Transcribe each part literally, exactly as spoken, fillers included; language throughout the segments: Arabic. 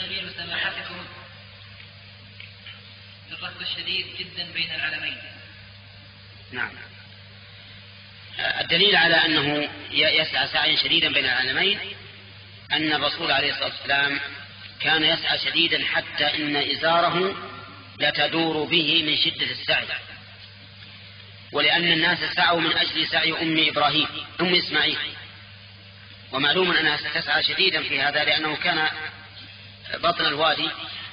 سبيل سماحتكم الركب الشديد جدا بين العلمين. نعم. الدليل على أنه يسعى سعيا شديدا بين العلمين أن الرسول عليه الصلاة والسلام كان يسعى شديدا حتى إن إزاره لتدور به من شدة السعي، ولأن الناس سعوا من أجل سعي أم إبراهيم أم إسماعيل، ومعلوم أنها ستسعى شديدا في هذا لأنه كان بطن الوادي،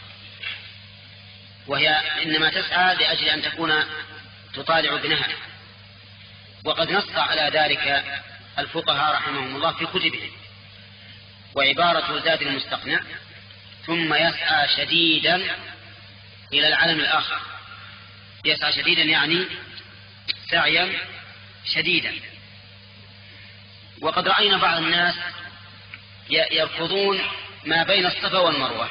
وهي إنما تسعى لأجل أن تكون تطالع بنهر. وقد نص على ذلك الفقهاء رحمهم الله في كتبهم، وعبارة زاد المستقنع ثم يسعى شديدا إلى العلم الآخر. يسعى شديدا يعني سعيا شديدا. وقد رأينا بعض الناس يركضون ما بين الصفا والمروة،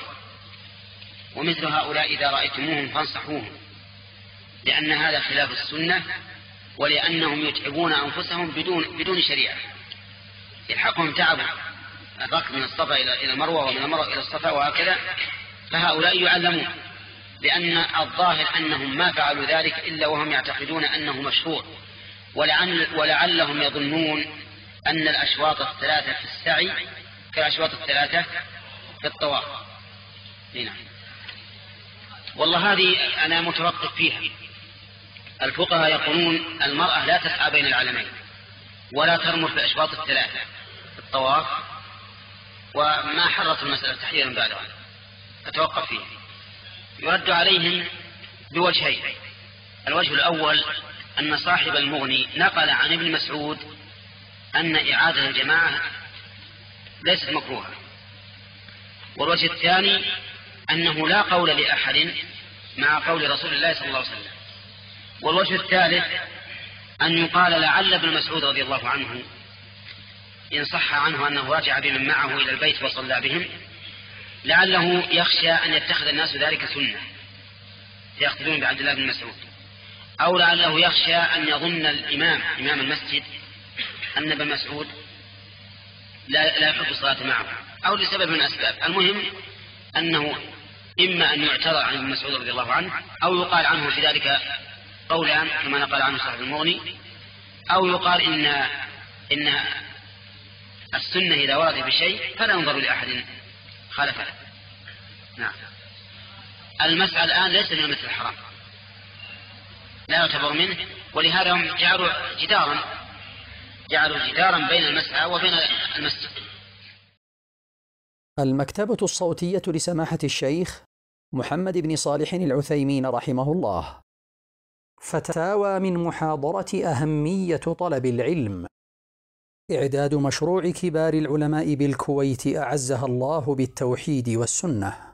ومثل هؤلاء إذا رأيتموهم فانصحوهم، لأن هذا خلاف السنة، ولأنهم يتعبون أنفسهم بدون بدون شريعة، يلحقهم تعب الركض من الصفا إلى المروة ومن المروة إلى الصفا وهكذا. فهؤلاء يعلمون، لأن الظاهر أنهم ما فعلوا ذلك إلا وهم يعتقدون أنه مشروع، ولعل ولعلهم يظنون أن الأشواط الثلاثة في السعي كالأشواط الثلاثة في الطواف. نعم. والله هذه أنا متوقف فيها. الفقهاء يقولون المرأة لا تسعى بين العلمين ولا ترمر في الأشواط الثلاثة في الطواف، وما حرت المسألة تحريرا بعدها، أتوقف فيه. يرد عليهم بوجهين. الوجه الأول أن صاحب المغني نقل عن ابن مسعود أن إعادة الجماعة ليست مكروهة. والوجه الثاني أنه لا قول لأحد مع قول رسول الله صلى الله عليه وسلم. والوجه الثالث أن يقال لعل ابن مسعود رضي الله عنه إن صح عنه أنه رجع بمن معه إلى البيت وصلى بهم، لعله يخشى أن يتخذ الناس ذلك سنة يقتدون بعبد الله بن مسعود، أو لعله يخشى أن يظن الإمام إمام المسجد أن ابن مسعود لا, لا يحب الصلاة معه، أو لسبب من الأسباب. المهم أنه إما أن يعترض عن ابن مسعود رضي الله عنه، أو يقال عنه في ذلك قولان كما نقل عنه صاحب المغني، أو يقال إن إن السنة إذا ورد بشيء فلا ينظر لأحد خالفه. نعم. المسعى الآن ليس من مثل الحرام، لا يعتبر منه، ولهذا هم جعلوا جدارا جعلوا جدارا بين المسعى وبين المسجد. المكتبة الصوتية لسماحة الشيخ محمد بن صالح العثيمين رحمه الله. فتاوى من محاضرة أهمية طلب العلم. إعداد مشروع كبار العلماء بالكويت أعزها الله بالتوحيد والسنة.